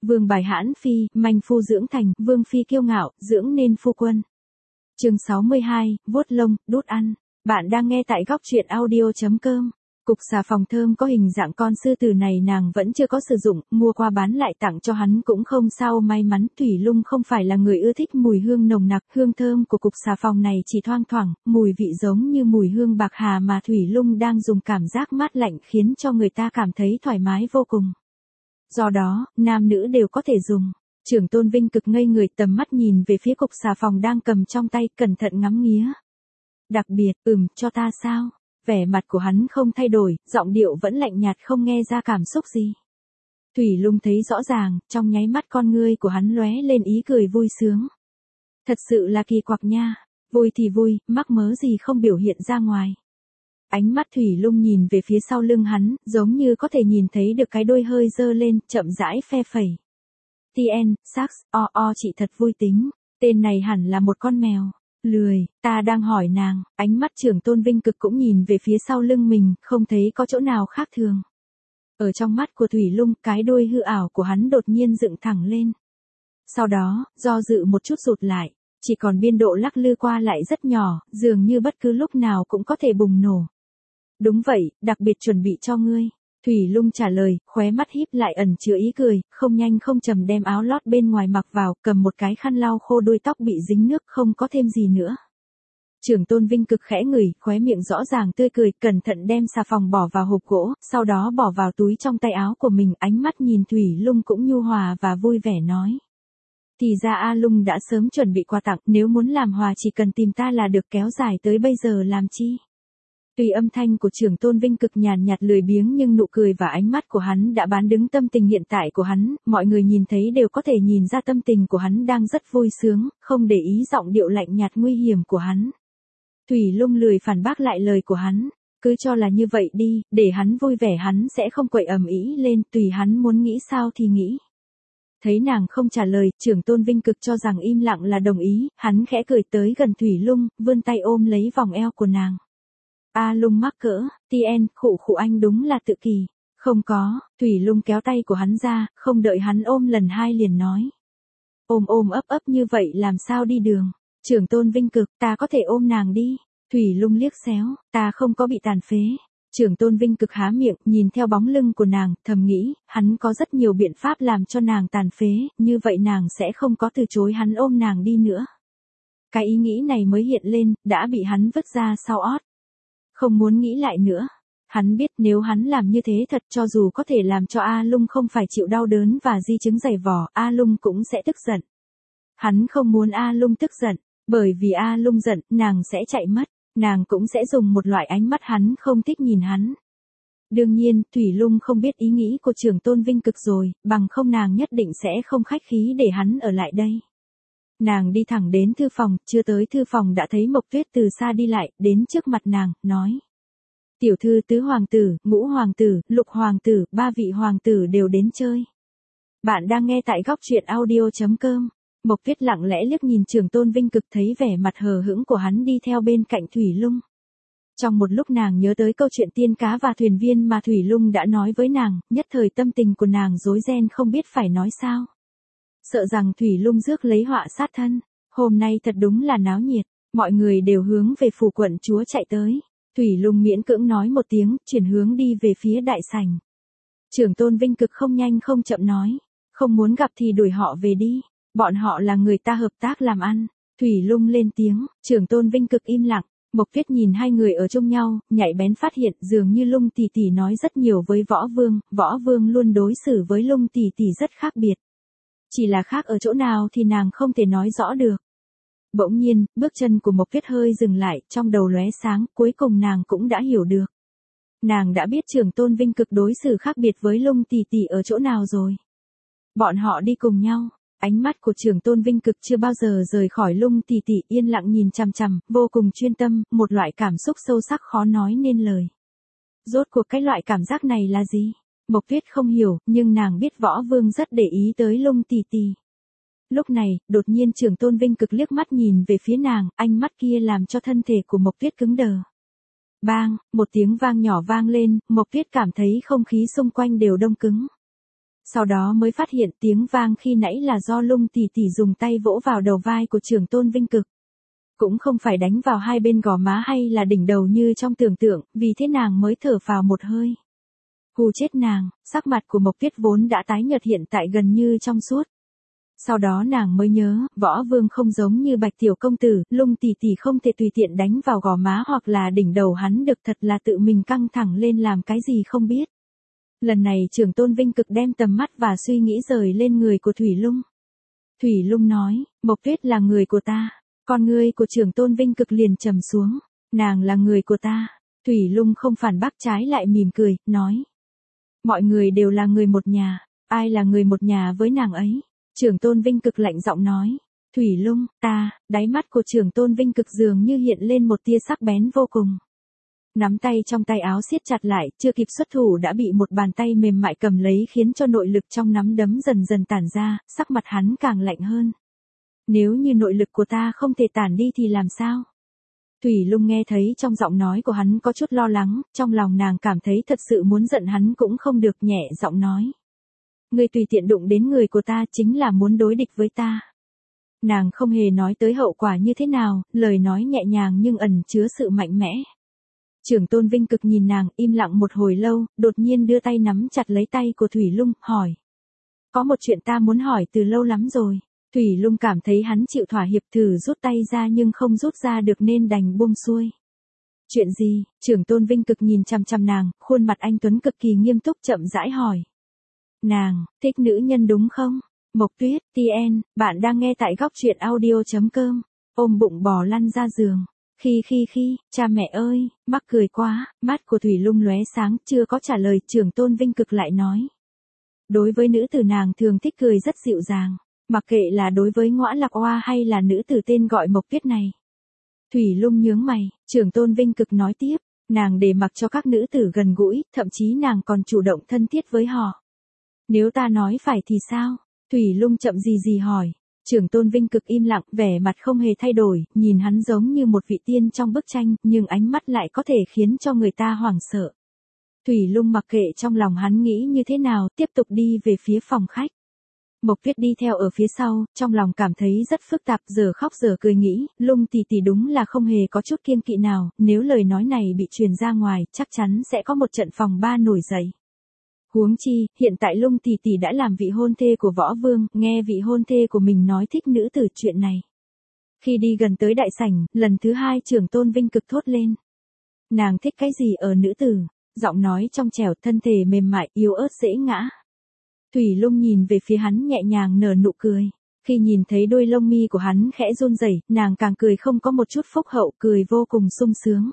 Vương bài hãn phi, manh phu dưỡng thành, vương phi kiêu ngạo, dưỡng nên phu quân. Chương 62, vuốt lông, đút ăn. Bạn đang nghe tại góc truyện audio.com. Cục xà phòng thơm có hình dạng con sư tử này nàng vẫn chưa có sử dụng, mua qua bán lại tặng cho hắn cũng không sao. May mắn Thủy Lung không phải là người ưa thích mùi hương nồng nặc, hương thơm của cục xà phòng này chỉ thoang thoảng, mùi vị giống như mùi hương bạc hà mà Thủy Lung đang dùng cảm giác mát lạnh khiến cho người ta cảm thấy thoải mái vô cùng. Do đó, nam nữ đều có thể dùng. Trưởng Tôn Vinh cực ngây người, tầm mắt nhìn về phía cục xà phòng đang cầm trong tay, cẩn thận ngắm nghía. Đặc biệt, cho ta sao? Vẻ mặt của hắn không thay đổi, giọng điệu vẫn lạnh nhạt, không nghe ra cảm xúc gì. Thủy Lung thấy rõ ràng, trong nháy mắt con ngươi của hắn lóe lên ý cười vui sướng. Thật sự là kỳ quặc nha, vui thì vui, mắc mớ gì không biểu hiện ra ngoài. Ánh mắt Thủy Lung nhìn về phía sau lưng hắn, giống như có thể nhìn thấy được cái đuôi hơi dơ lên, chậm rãi phe phẩy. TN, Sax, chị thật vui tính, tên này hẳn là một con mèo. Lười, ta đang hỏi nàng, ánh mắt Trưởng Tôn Vinh cực cũng nhìn về phía sau lưng mình, không thấy có chỗ nào khác thường. Ở trong mắt của Thủy Lung, cái đuôi hư ảo của hắn đột nhiên dựng thẳng lên. Sau đó, do dự một chút rụt lại, chỉ còn biên độ lắc lư qua lại rất nhỏ, dường như bất cứ lúc nào cũng có thể bùng nổ. Đúng vậy, đặc biệt chuẩn bị cho ngươi. Thủy Lung trả lời, khóe mắt híp lại ẩn chứa ý cười, không nhanh không chậm đem áo lót bên ngoài mặc vào, cầm một cái khăn lau khô đuôi tóc bị dính nước, không có thêm gì nữa. Trưởng Tôn Vinh cực khẽ ngửi, khóe miệng rõ ràng tươi cười, cẩn thận đem xà phòng bỏ vào hộp gỗ, sau đó bỏ vào túi trong tay áo của mình, ánh mắt nhìn Thủy Lung cũng nhu hòa và vui vẻ nói. Thì ra A Lung đã sớm chuẩn bị quà tặng, nếu muốn làm hòa chỉ cần tìm ta là được, kéo dài tới bây giờ làm chi. Tuy âm thanh của Trưởng Tôn Vinh cực nhàn nhạt lười biếng nhưng nụ cười và ánh mắt của hắn đã bán đứng tâm tình hiện tại của hắn, mọi người nhìn thấy đều có thể nhìn ra tâm tình của hắn đang rất vui sướng, không để ý giọng điệu lạnh nhạt nguy hiểm của hắn. Thủy Lung lười phản bác lại lời của hắn, cứ cho là như vậy đi, để hắn vui vẻ, hắn sẽ không quậy ầm ĩ lên, tùy hắn muốn nghĩ sao thì nghĩ. Thấy nàng không trả lời, Trưởng Tôn Vinh cực cho rằng im lặng là đồng ý, hắn khẽ cười tới gần Thủy Lung, vươn tay ôm lấy vòng eo của nàng. A Lung mắc cỡ, TN, khụ anh đúng là tự kỳ. Không có, Thủy Lung kéo tay của hắn ra, không đợi hắn ôm lần hai liền nói. Ôm ấp như vậy làm sao đi đường. Trưởng Tôn Vinh cực, ta có thể ôm nàng đi. Thủy Lung liếc xéo, ta không có bị tàn phế. Trưởng Tôn Vinh cực há miệng, nhìn theo bóng lưng của nàng, thầm nghĩ, hắn có rất nhiều biện pháp làm cho nàng tàn phế, như vậy nàng sẽ không có từ chối hắn ôm nàng đi nữa. Cái ý nghĩ này mới hiện lên, đã bị hắn vứt ra sau ót. Không muốn nghĩ lại nữa. Hắn biết nếu hắn làm như thế thật, cho dù có thể làm cho A Lung không phải chịu đau đớn và di chứng dày vò, A Lung cũng sẽ tức giận. Hắn không muốn A Lung tức giận, bởi vì A Lung giận, nàng sẽ chạy mất, nàng cũng sẽ dùng một loại ánh mắt hắn không thích nhìn hắn. Đương nhiên, Thủy Lung không biết ý nghĩ của Trưởng Tôn Vinh cực rồi, bằng không nàng nhất định sẽ không khách khí để hắn ở lại đây. Nàng đi thẳng đến thư phòng, chưa tới thư phòng đã thấy Mộc Tuyết từ xa đi lại, đến trước mặt nàng, nói. Tiểu thư tứ hoàng tử, ngũ hoàng tử, lục hoàng tử, ba vị hoàng tử đều đến chơi. Bạn đang nghe tại góc truyện audio.com. Mộc Tuyết lặng lẽ liếc nhìn Trưởng Tôn Vinh cực, thấy vẻ mặt hờ hững của hắn đi theo bên cạnh Thủy Lung. Trong một lúc nàng nhớ tới câu chuyện tiên cá và thuyền viên mà Thủy Lung đã nói với nàng, nhất thời tâm tình của nàng rối ren không biết phải nói sao. Sợ rằng Thủy Lung rước lấy họa sát thân. Hôm nay thật đúng là náo nhiệt, mọi người đều hướng về phủ quận chúa chạy tới. Thủy Lung miễn cưỡng nói một tiếng, chuyển hướng đi về phía đại sảnh. Trưởng Tôn Vinh cực không nhanh không chậm nói, không muốn gặp thì đuổi họ về đi, bọn họ là người ta hợp tác làm ăn. Thủy Lung lên tiếng, Trưởng Tôn Vinh cực im lặng. Mộc Tuyết nhìn hai người ở chung nhau, nhạy bén phát hiện dường như Lung tỷ tỷ nói rất nhiều với Võ Vương luôn đối xử với Lung tỷ tỷ rất khác biệt. Chỉ là khác ở chỗ nào thì nàng không thể nói rõ được. Bỗng nhiên, bước chân của Mộc Tuyết hơi dừng lại, trong đầu lóe sáng, cuối cùng nàng cũng đã hiểu được. Nàng đã biết Trưởng Tôn Vinh cực đối xử khác biệt với Lung tỷ tỷ ở chỗ nào rồi. Bọn họ đi cùng nhau, ánh mắt của Trưởng Tôn Vinh cực chưa bao giờ rời khỏi Lung tỷ tỷ, yên lặng nhìn chằm chằm, vô cùng chuyên tâm, một loại cảm xúc sâu sắc khó nói nên lời. Rốt cuộc cái loại cảm giác này là gì? Mộc Tuyết không hiểu, nhưng nàng biết Võ Vương rất để ý tới Lung tỷ tỷ. Lúc này, đột nhiên Trưởng Tôn Vinh cực liếc mắt nhìn về phía nàng, ánh mắt kia làm cho thân thể của Mộc Tuyết cứng đờ. Bang, một tiếng vang nhỏ vang lên, Mộc Tuyết cảm thấy không khí xung quanh đều đông cứng. Sau đó mới phát hiện tiếng vang khi nãy là do Lung tỷ tỷ dùng tay vỗ vào đầu vai của Trưởng Tôn Vinh Cực. Cũng không phải đánh vào hai bên gò má hay là đỉnh đầu như trong tưởng tượng, vì thế nàng mới thở phào một hơi. Hù chết nàng, sắc mặt của Mộc Tuyết vốn đã tái nhợt hiện tại gần như trong suốt. Sau đó nàng mới nhớ, Võ Vương không giống như Bạch tiểu công tử, Lung tỷ tỷ không thể tùy tiện đánh vào gò má hoặc là đỉnh đầu hắn được, thật là tự mình căng thẳng lên làm cái gì không biết. Lần này Trưởng Tôn Vinh Cực đem tầm mắt và suy nghĩ rời lên người của Thủy Lung. Thủy Lung nói, Mộc Tuyết là người của ta. Con ngươi của Trưởng Tôn Vinh Cực liền trầm xuống. Nàng là người của ta. Thủy Lung không phản bác, trái lại mỉm cười, nói. Mọi người đều là người một nhà. Ai là người một nhà với nàng ấy? Trưởng Tôn Vinh Cực lạnh giọng nói. Thủy Lung, ta. Đáy mắt của Trưởng Tôn Vinh Cực dường như hiện lên một tia sắc bén vô cùng. Nắm tay trong tay áo siết chặt lại, chưa kịp xuất thủ đã bị một bàn tay mềm mại cầm lấy, khiến cho nội lực trong nắm đấm dần dần tản ra, sắc mặt hắn càng lạnh hơn. Nếu như nội lực của ta không thể tản đi thì làm sao? Thủy Lung nghe thấy trong giọng nói của hắn có chút lo lắng, trong lòng nàng cảm thấy thật sự muốn giận hắn cũng không được, nhẹ giọng nói. Ngươi tùy tiện đụng đến người của ta chính là muốn đối địch với ta. Nàng không hề nói tới hậu quả như thế nào, lời nói nhẹ nhàng nhưng ẩn chứa sự mạnh mẽ. Trưởng Tôn Vinh Cực nhìn nàng, im lặng một hồi lâu, đột nhiên đưa tay nắm chặt lấy tay của Thủy Lung, hỏi. Có một chuyện ta muốn hỏi từ lâu lắm rồi. Thủy Lung cảm thấy hắn chịu thỏa hiệp, thử rút tay ra nhưng không rút ra được nên đành buông xuôi. Chuyện gì? Trưởng Tôn Vinh Cực nhìn chằm chằm nàng, khuôn mặt anh tuấn cực kỳ nghiêm túc, chậm rãi hỏi. Nàng, thích nữ nhân đúng không? Mộc Tuyết, TN, bạn đang nghe tại góc truyện audio.com. Ôm bụng bò lăn ra giường. Khi, cha mẹ ơi, mắc cười quá, mắt của Thủy Lung lóe sáng, chưa có trả lời, Trưởng Tôn Vinh Cực lại nói. Đối với nữ tử nàng thường thích cười rất dịu dàng, mặc kệ là đối với Ngõa Lạc Oa hay là nữ tử tên gọi Mộc Tuyết này. Thủy Lung nhướng mày, Trưởng Tôn Vinh Cực nói tiếp, nàng để mặc cho các nữ tử gần gũi, thậm chí nàng còn chủ động thân thiết với họ. Nếu ta nói phải thì sao? Thủy Lung chậm gì hỏi. Trưởng Tôn Vinh Cực im lặng, vẻ mặt không hề thay đổi, nhìn hắn giống như một vị tiên trong bức tranh, nhưng ánh mắt lại có thể khiến cho người ta hoảng sợ. Thủy Lung mặc kệ trong lòng hắn nghĩ như thế nào, tiếp tục đi về phía phòng khách. Mộc Tuyết đi theo ở phía sau, trong lòng cảm thấy rất phức tạp, giờ khóc giờ cười nghĩ, Lung tỷ tỷ đúng là không hề có chút kiêng kỵ nào, nếu lời nói này bị truyền ra ngoài, chắc chắn sẽ có một trận phòng ba nổi dậy. Huống chi, hiện tại Lung tỷ tỷ đã làm vị hôn thê của Võ Vương, nghe vị hôn thê của mình nói thích nữ tử chuyện này. Khi đi gần tới đại sảnh, lần thứ hai Trưởng Tôn Vinh Cực thốt lên. Nàng thích cái gì ở nữ tử? Giọng nói trong trẻo, thân thể mềm mại, yếu ớt dễ ngã. Thủy Lung nhìn về phía hắn nhẹ nhàng nở nụ cười. Khi nhìn thấy đôi lông mi của hắn khẽ run rẩy, nàng càng cười không có một chút phúc hậu, cười vô cùng sung sướng.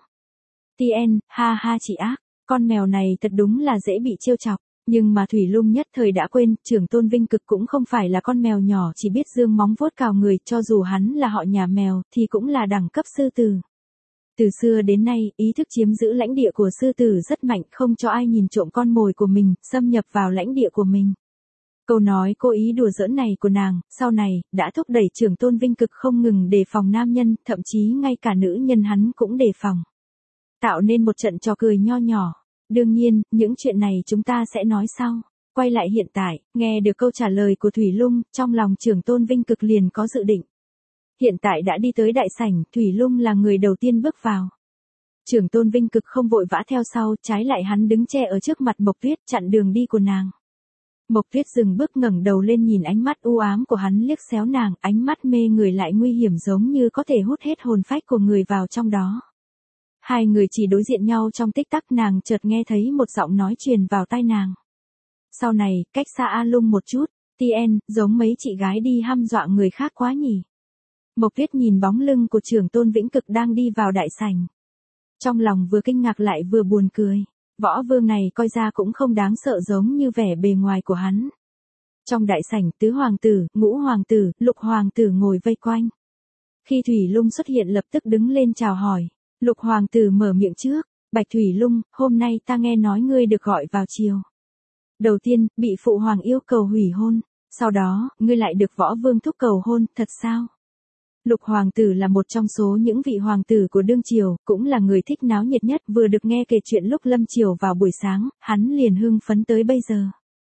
TN, ha ha chị ác, con mèo này thật đúng là dễ bị trêu chọc. Nhưng mà Thủy Lung nhất thời đã quên, Trưởng Tôn Vinh Cực cũng không phải là con mèo nhỏ chỉ biết dương móng vuốt cào người, cho dù hắn là họ nhà mèo, thì cũng là đẳng cấp sư tử. Từ xưa đến nay, ý thức chiếm giữ lãnh địa của sư tử rất mạnh, không cho ai nhìn trộm con mồi của mình, xâm nhập vào lãnh địa của mình. Câu nói cố ý đùa giỡn này của nàng, sau này, đã thúc đẩy Trưởng Tôn Vinh Cực không ngừng đề phòng nam nhân, thậm chí ngay cả nữ nhân hắn cũng đề phòng. Tạo nên một trận trò cười nho nhỏ. Đương nhiên, những chuyện này chúng ta sẽ nói sau. Quay lại hiện tại, nghe được câu trả lời của Thủy Lung, trong lòng Trưởng Tôn Vinh Cực liền có dự định. Hiện tại đã đi tới đại sảnh, Thủy Lung là người đầu tiên bước vào. Trưởng Tôn Vinh Cực không vội vã theo sau, trái lại hắn đứng che ở trước mặt Mộc Tuyết, chặn đường đi của nàng. Mộc Tuyết dừng bước, ngẩng đầu lên nhìn ánh mắt u ám của hắn liếc xéo nàng, ánh mắt mê người lại nguy hiểm, giống như có thể hút hết hồn phách của người vào trong đó. Hai người chỉ đối diện nhau trong tích tắc, nàng chợt nghe thấy một giọng nói truyền vào tai nàng. Sau này, cách xa A Lung một chút, TN, giống mấy chị gái đi hăm dọa người khác quá nhỉ. Mộc Tuyết nhìn bóng lưng của Trưởng Tôn Vĩnh Cực đang đi vào đại sảnh. Trong lòng vừa kinh ngạc lại vừa buồn cười. Võ Vương này coi ra cũng không đáng sợ giống như vẻ bề ngoài của hắn. Trong đại sảnh, tứ hoàng tử, ngũ hoàng tử, lục hoàng tử ngồi vây quanh. Khi Thủy Lung xuất hiện lập tức đứng lên chào hỏi. Lục hoàng tử mở miệng trước, Bạch Thủy Lung, hôm nay ta nghe nói ngươi được gọi vào triều. Đầu tiên, bị phụ hoàng yêu cầu hủy hôn, sau đó, ngươi lại được Võ Vương thúc cầu hôn, thật sao? Lục hoàng tử là một trong số những vị hoàng tử của đương triều, cũng là người thích náo nhiệt nhất, vừa được nghe kể chuyện lúc lâm triều vào buổi sáng, hắn liền hưng phấn tới bây giờ.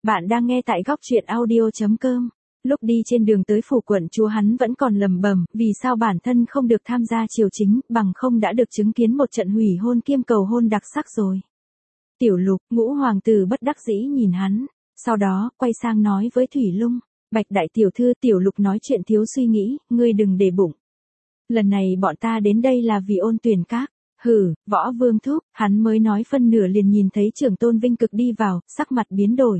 Bạn đang nghe tại góc truyện audio.com. Lúc đi trên đường tới phủ quận chúa hắn vẫn còn lầm bầm, vì sao bản thân không được tham gia triều chính, bằng không đã được chứng kiến một trận hủy hôn kiêm cầu hôn đặc sắc rồi. Tiểu Lục, Ngũ hoàng tử bất đắc dĩ nhìn hắn, sau đó, quay sang nói với Thủy Lung, Bạch đại tiểu thư. Tiểu Lục nói chuyện thiếu suy nghĩ, ngươi đừng để bụng. Lần này bọn ta đến đây là vì ôn tuyển các. Hừ, Võ Vương thúc, hắn mới nói phân nửa liền nhìn thấy Trưởng Tôn Vinh Cực đi vào, sắc mặt biến đổi.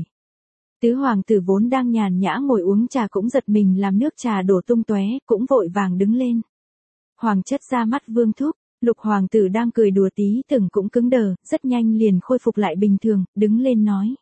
Tứ hoàng tử vốn đang nhàn nhã ngồi uống trà cũng giật mình làm nước trà đổ tung tóe, cũng vội vàng đứng lên. Hoàng chất ra mắt Vương thúc, Lục hoàng tử đang cười đùa tí từng cũng cứng đờ, rất nhanh liền khôi phục lại bình thường, đứng lên nói.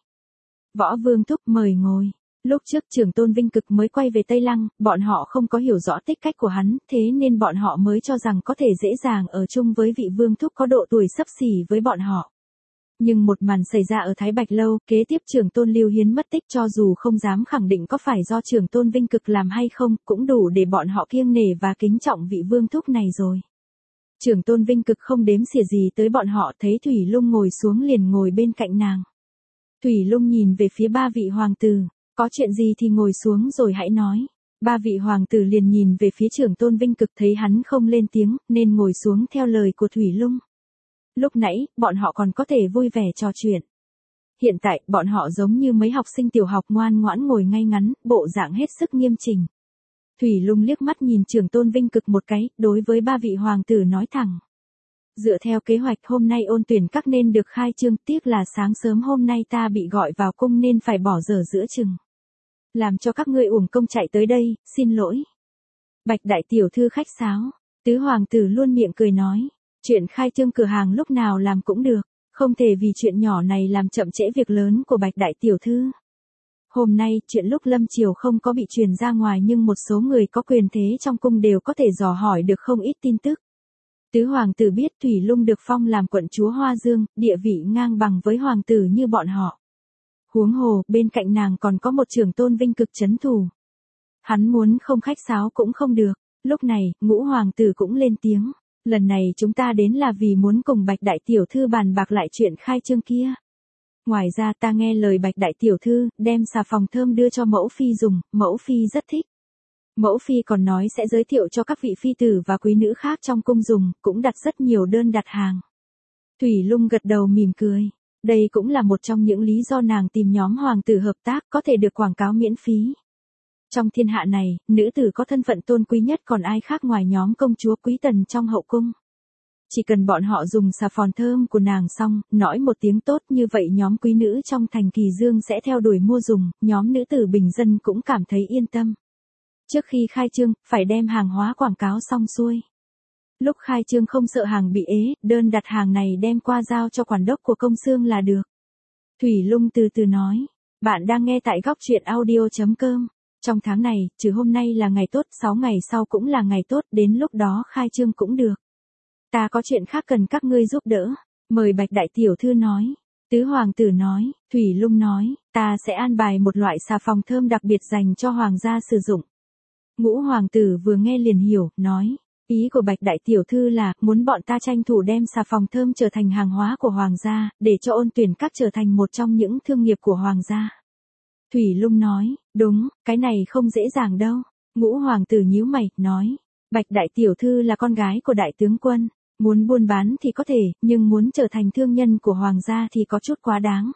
Võ Vương thúc mời ngồi. Lúc trước Trưởng Tôn Vinh Cực mới quay về Tây Lăng, bọn họ không có hiểu rõ tích cách của hắn, thế nên bọn họ mới cho rằng có thể dễ dàng ở chung với vị Vương thúc có độ tuổi xấp xỉ với bọn họ. Nhưng một màn xảy ra ở Thái Bạch Lâu, kế tiếp Trưởng Tôn Lưu Hiến mất tích, cho dù không dám khẳng định có phải do Trưởng Tôn Vinh Cực làm hay không, cũng đủ để bọn họ kiêng nể và kính trọng vị Vương thúc này rồi. Trưởng Tôn Vinh Cực không đếm xỉa gì tới bọn họ, thấy Thủy Lung ngồi xuống liền ngồi bên cạnh nàng. Thủy Lung nhìn về phía ba vị hoàng tử, có chuyện gì thì ngồi xuống rồi hãy nói. Ba vị hoàng tử liền nhìn về phía Trưởng Tôn Vinh Cực, thấy hắn không lên tiếng, nên ngồi xuống theo lời của Thủy Lung. Lúc nãy, bọn họ còn có thể vui vẻ trò chuyện. Hiện tại, bọn họ giống như mấy học sinh tiểu học ngoan ngoãn ngồi ngay ngắn, bộ dạng hết sức nghiêm chỉnh. Thủy Lung liếc mắt nhìn Trưởng Tôn Vinh Cực một cái, đối với ba vị hoàng tử nói thẳng. Dựa theo kế hoạch hôm nay ôn tuyển các nên được khai trương, tiếc là sáng sớm hôm nay ta bị gọi vào cung nên phải bỏ dở giữa chừng. Làm cho các ngươi uổng công chạy tới đây, xin lỗi. Bạch đại tiểu thư khách sáo, tứ hoàng tử luôn miệng cười nói, chuyện khai trương cửa hàng lúc nào làm cũng được, không thể vì chuyện nhỏ này làm chậm trễ việc lớn của Bạch đại tiểu thư. Hôm nay, chuyện lúc lâm triều không có bị truyền ra ngoài nhưng một số người có quyền thế trong cung đều có thể dò hỏi được không ít tin tức. Tứ hoàng tử biết Thủy Lung được phong làm quận chúa Hoa Dương, địa vị ngang bằng với hoàng tử như bọn họ. Huống hồ, bên cạnh nàng còn có một Trưởng Tôn Vinh Cực trấn thủ. Hắn muốn không khách sáo cũng không được. Lúc này, Ngũ hoàng tử cũng lên tiếng. Lần này chúng ta đến là vì muốn cùng Bạch đại tiểu thư bàn bạc lại chuyện khai trương kia. Ngoài ra ta nghe lời Bạch đại tiểu thư, đem xà phòng thơm đưa cho mẫu phi dùng, mẫu phi rất thích. Mẫu phi còn nói sẽ giới thiệu cho các vị phi tử và quý nữ khác trong cung dùng, cũng đặt rất nhiều đơn đặt hàng. Thủy Lung gật đầu mỉm cười. Đây cũng là một trong những lý do nàng tìm nhóm hoàng tử hợp tác, có thể được quảng cáo miễn phí. Trong thiên hạ này, nữ tử có thân phận tôn quý nhất còn ai khác ngoài nhóm công chúa quý tần trong hậu cung. Chỉ cần bọn họ dùng xà phòng thơm của nàng xong, nói một tiếng tốt như vậy nhóm quý nữ trong thành Kỳ Dương sẽ theo đuổi mua dùng, nhóm nữ tử bình dân cũng cảm thấy yên tâm. Trước khi khai trương, phải đem hàng hóa quảng cáo xong xuôi. Lúc khai trương không sợ hàng bị ế, đơn đặt hàng này đem qua giao cho quản đốc của công xương là được. Thủy Lung từ từ nói, bạn đang nghe tại góc truyện audio.com. Trong tháng này, trừ hôm nay là ngày tốt, 6 ngày sau cũng là ngày tốt, đến lúc đó khai trương cũng được. Ta có chuyện khác cần các ngươi giúp đỡ, mời Bạch đại tiểu thư nói. Tứ hoàng tử nói, Thủy Lung nói, ta sẽ an bài một loại xà phòng thơm đặc biệt dành cho hoàng gia sử dụng. Ngũ hoàng tử vừa nghe liền hiểu, nói, ý của Bạch đại tiểu thư là muốn bọn ta tranh thủ đem xà phòng thơm trở thành hàng hóa của hoàng gia, để cho ôn tuyển các trở thành một trong những thương nghiệp của hoàng gia. Thủy Lung nói, đúng, cái này không dễ dàng đâu. Ngũ hoàng tử nhíu mày, nói, Bạch đại tiểu thư là con gái của đại tướng quân, muốn buôn bán thì có thể, nhưng muốn trở thành thương nhân của hoàng gia thì có chút quá đáng.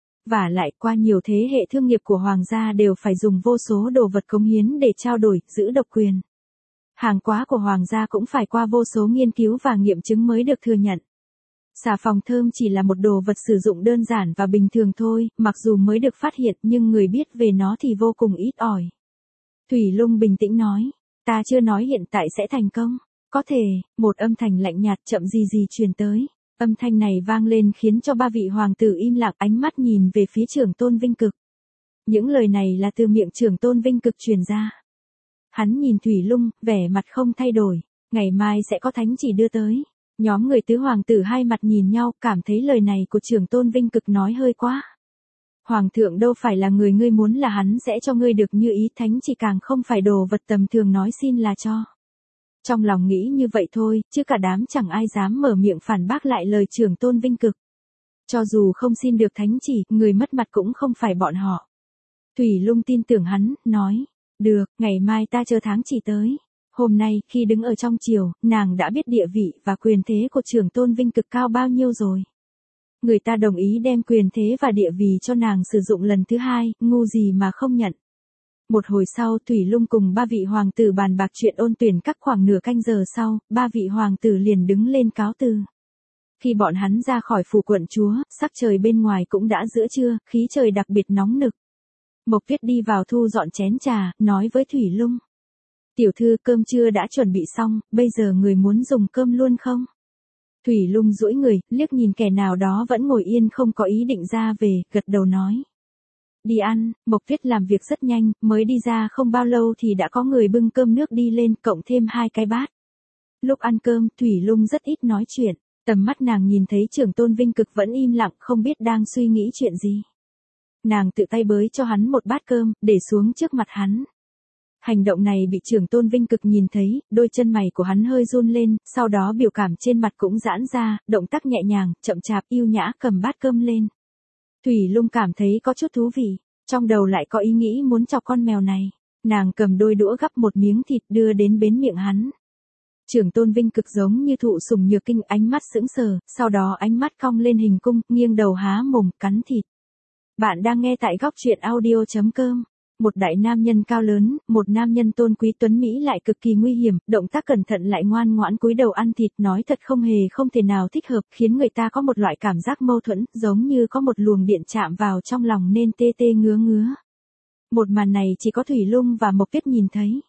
Vả lại qua nhiều thế hệ thương nghiệp của hoàng gia đều phải dùng vô số đồ vật cống hiến để trao đổi, giữ độc quyền. Hàng hóa của hoàng gia cũng phải qua vô số nghiên cứu và nghiệm chứng mới được thừa nhận. Xà phòng thơm chỉ là một đồ vật sử dụng đơn giản và bình thường thôi, mặc dù mới được phát hiện nhưng người biết về nó thì vô cùng ít ỏi. Thủy Lung bình tĩnh nói, ta chưa nói hiện tại sẽ thành công. Có thể, một âm thanh lạnh nhạt chậm gì gì truyền tới. Âm thanh này vang lên khiến cho ba vị hoàng tử im lặng, ánh mắt nhìn về phía Trưởng Tôn Vinh Cực. Những lời này là từ miệng Trưởng Tôn Vinh Cực truyền ra. Hắn nhìn Thủy Lung, vẻ mặt không thay đổi, ngày mai sẽ có thánh chỉ đưa tới. Nhóm người tứ hoàng tử hai mặt nhìn nhau, cảm thấy lời này của Trưởng Tôn Vinh Cực nói hơi quá. Hoàng thượng đâu phải là người ngươi muốn là hắn sẽ cho ngươi được như ý, thánh chỉ càng không phải đồ vật tầm thường nói xin là cho. Trong lòng nghĩ như vậy thôi, chứ cả đám chẳng ai dám mở miệng phản bác lại lời Trưởng Tôn Vinh Cực. Cho dù không xin được thánh chỉ, người mất mặt cũng không phải bọn họ. Thủy Lung tin tưởng hắn, nói, được, ngày mai ta chờ tháng chỉ tới. Hôm nay, khi đứng ở trong triều, nàng đã biết địa vị và quyền thế của Trưởng Tôn Vinh Cực cao bao nhiêu rồi. Người ta đồng ý đem quyền thế và địa vị cho nàng sử dụng lần thứ hai, ngu gì mà không nhận. Một hồi sau Thủy Lung cùng ba vị hoàng tử bàn bạc chuyện ôn tuyển các khoảng nửa canh giờ sau, ba vị hoàng tử liền đứng lên cáo từ. Khi bọn hắn ra khỏi phủ quận chúa, sắc trời bên ngoài cũng đã giữa trưa, khí trời đặc biệt nóng nực. Mộc Tuyết đi vào thu dọn chén trà, nói với Thủy Lung. Tiểu thư, cơm trưa đã chuẩn bị xong, bây giờ người muốn dùng cơm luôn không? Thủy Lung duỗi người, liếc nhìn kẻ nào đó vẫn ngồi yên không có ý định ra về, gật đầu nói. Đi ăn. Mộc Tuyết làm việc rất nhanh, mới đi ra không bao lâu thì đã có người bưng cơm nước đi lên, cộng thêm 2 cái bát. Lúc ăn cơm, Thủy Lung rất ít nói chuyện, tầm mắt nàng nhìn thấy Trưởng Tôn Vinh Cực vẫn im lặng, không biết đang suy nghĩ chuyện gì. Nàng tự tay bới cho hắn một bát cơm, để xuống trước mặt hắn. Hành động này bị Trưởng Tôn Vinh Cực nhìn thấy, đôi chân mày của hắn hơi run lên, sau đó biểu cảm trên mặt cũng giãn ra, động tác nhẹ nhàng, chậm chạp, yêu nhã cầm bát cơm lên. Thủy Lung cảm thấy có chút thú vị, trong đầu lại có ý nghĩ muốn chọc con mèo này. Nàng cầm đôi đũa gắp một miếng thịt đưa đến bến miệng hắn. Trưởng Tôn Vinh Cực giống như thụ sủng nhược kinh, ánh mắt sững sờ, sau đó ánh mắt cong lên hình cung, nghiêng đầu há mồm, cắn thịt. Bạn đang nghe tại góc truyện audio.com. Một đại nam nhân cao lớn, một nam nhân tôn quý tuấn Mỹ lại cực kỳ nguy hiểm, động tác cẩn thận lại ngoan ngoãn cúi đầu ăn thịt, nói thật không thể nào thích hợp, khiến người ta có một loại cảm giác mâu thuẫn, giống như có một luồng điện chạm vào trong lòng nên tê tê ngứa ngứa. Một màn này chỉ có Thủy Lung và Mộc Tuyết nhìn thấy.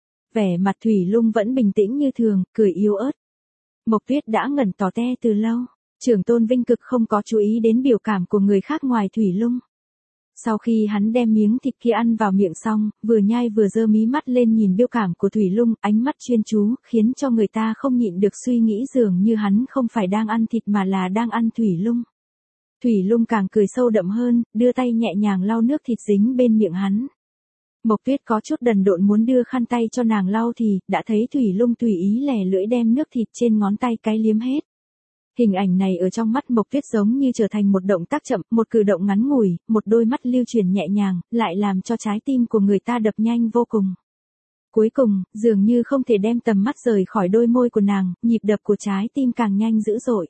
Vẻ mặt Thủy Lung vẫn bình tĩnh như thường, cười yếu ớt. Mộc Tuyết đã ngẩn tò te từ lâu, Trưởng Tôn Vinh Cực không có chú ý đến biểu cảm của người khác ngoài Thủy Lung. Sau khi hắn đem miếng thịt kia ăn vào miệng xong, vừa nhai vừa giơ mí mắt lên nhìn biểu cảm của Thủy Lung, ánh mắt chuyên chú, khiến cho người ta không nhịn được suy nghĩ dường như hắn không phải đang ăn thịt mà là đang ăn Thủy Lung. Thủy Lung càng cười sâu đậm hơn, đưa tay nhẹ nhàng lau nước thịt dính bên miệng hắn. Mộc Tuyết có chút đần độn muốn đưa khăn tay cho nàng lau thì, đã thấy Thủy Lung tùy ý lè lưỡi đem nước thịt trên ngón tay cái liếm hết. Hình ảnh này ở trong mắt Mộc Tuyết giống như trở thành một động tác chậm, một cử động ngắn ngủi, một đôi mắt lưu chuyển nhẹ nhàng, lại làm cho trái tim của người ta đập nhanh vô cùng. Cuối cùng, dường như không thể đem tầm mắt rời khỏi đôi môi của nàng, nhịp đập của trái tim càng nhanh dữ dội.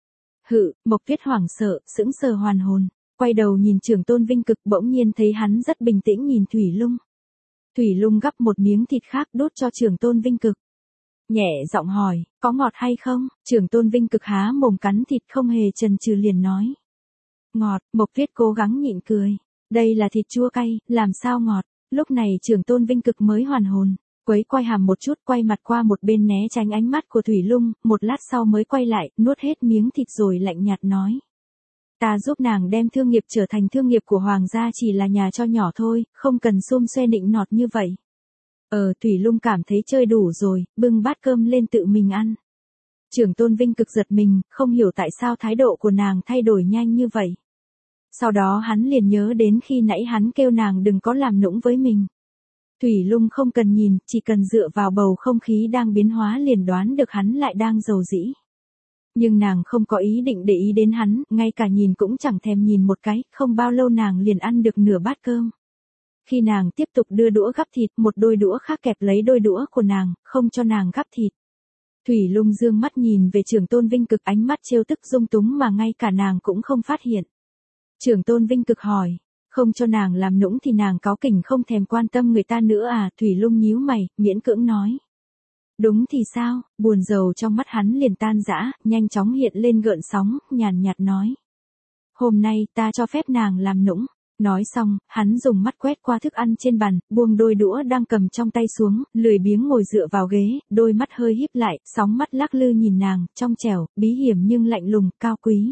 Mộc Tuyết hoảng sợ, sững sờ hoàn hồn, quay đầu nhìn Trưởng Tôn Vinh Cực, bỗng nhiên thấy hắn rất bình tĩnh nhìn Thủy Lung. Thủy Lung gắp một miếng thịt khác đút cho Trưởng Tôn Vinh Cực. Nhẹ giọng hỏi, có ngọt hay không? Trưởng Tôn Vinh Cực há mồm cắn thịt không hề chần chừ liền nói. Ngọt. Mộc Tuyết cố gắng nhịn cười. Đây là thịt chua cay, làm sao ngọt? Lúc này Trưởng Tôn Vinh Cực mới hoàn hồn, quấy quay hàm một chút, quay mặt qua một bên né tránh ánh mắt của Thủy Lung, một lát sau mới quay lại, nuốt hết miếng thịt rồi lạnh nhạt nói. Ta giúp nàng đem thương nghiệp trở thành thương nghiệp của hoàng gia chỉ là nhà cho nhỏ thôi, không cần xum xuê nịnh nọt như vậy. Thủy Lung cảm thấy chơi đủ rồi, bưng bát cơm lên tự mình ăn. Trưởng Tôn Vinh Cực giật mình, không hiểu tại sao thái độ của nàng thay đổi nhanh như vậy. Sau đó hắn liền nhớ đến khi nãy hắn kêu nàng đừng có làm nũng với mình. Thủy Lung không cần nhìn, chỉ cần dựa vào bầu không khí đang biến hóa liền đoán được hắn lại đang giàu dĩ. Nhưng nàng không có ý định để ý đến hắn, ngay cả nhìn cũng chẳng thèm nhìn một cái, không bao lâu nàng liền ăn được nửa bát cơm. Khi nàng tiếp tục đưa đũa gắp thịt, một đôi đũa khác kẹp lấy đôi đũa của nàng, không cho nàng gắp thịt. Thủy Lung dương mắt nhìn về Trưởng Tôn Vinh Cực, ánh mắt trêu tức dung túng mà ngay cả nàng cũng không phát hiện. Trưởng Tôn Vinh Cực hỏi, không cho nàng làm nũng thì nàng cáu kỉnh không thèm quan tâm người ta nữa à? Thủy Lung nhíu mày, miễn cưỡng nói. Đúng thì sao? Buồn rầu trong mắt hắn liền tan rã, nhanh chóng hiện lên gợn sóng, nhàn nhạt nói. Hôm nay ta cho phép nàng làm nũng. Nói xong, hắn dùng mắt quét qua thức ăn trên bàn, buông đôi đũa đang cầm trong tay xuống, lười biếng ngồi dựa vào ghế, đôi mắt hơi híp lại, sóng mắt lắc lư nhìn nàng, trong trẻo, bí hiểm nhưng lạnh lùng, cao quý.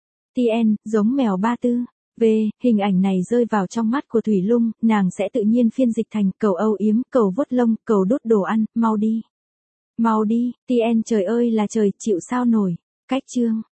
TN, giống mèo ba tư. Hình ảnh này rơi vào trong mắt của Thủy Lung, nàng sẽ tự nhiên phiên dịch thành cầu âu yếm, cầu vuốt lông, cầu đốt đồ ăn, mau đi. Mau đi, TN trời ơi là trời, chịu sao nổi. Cách chương.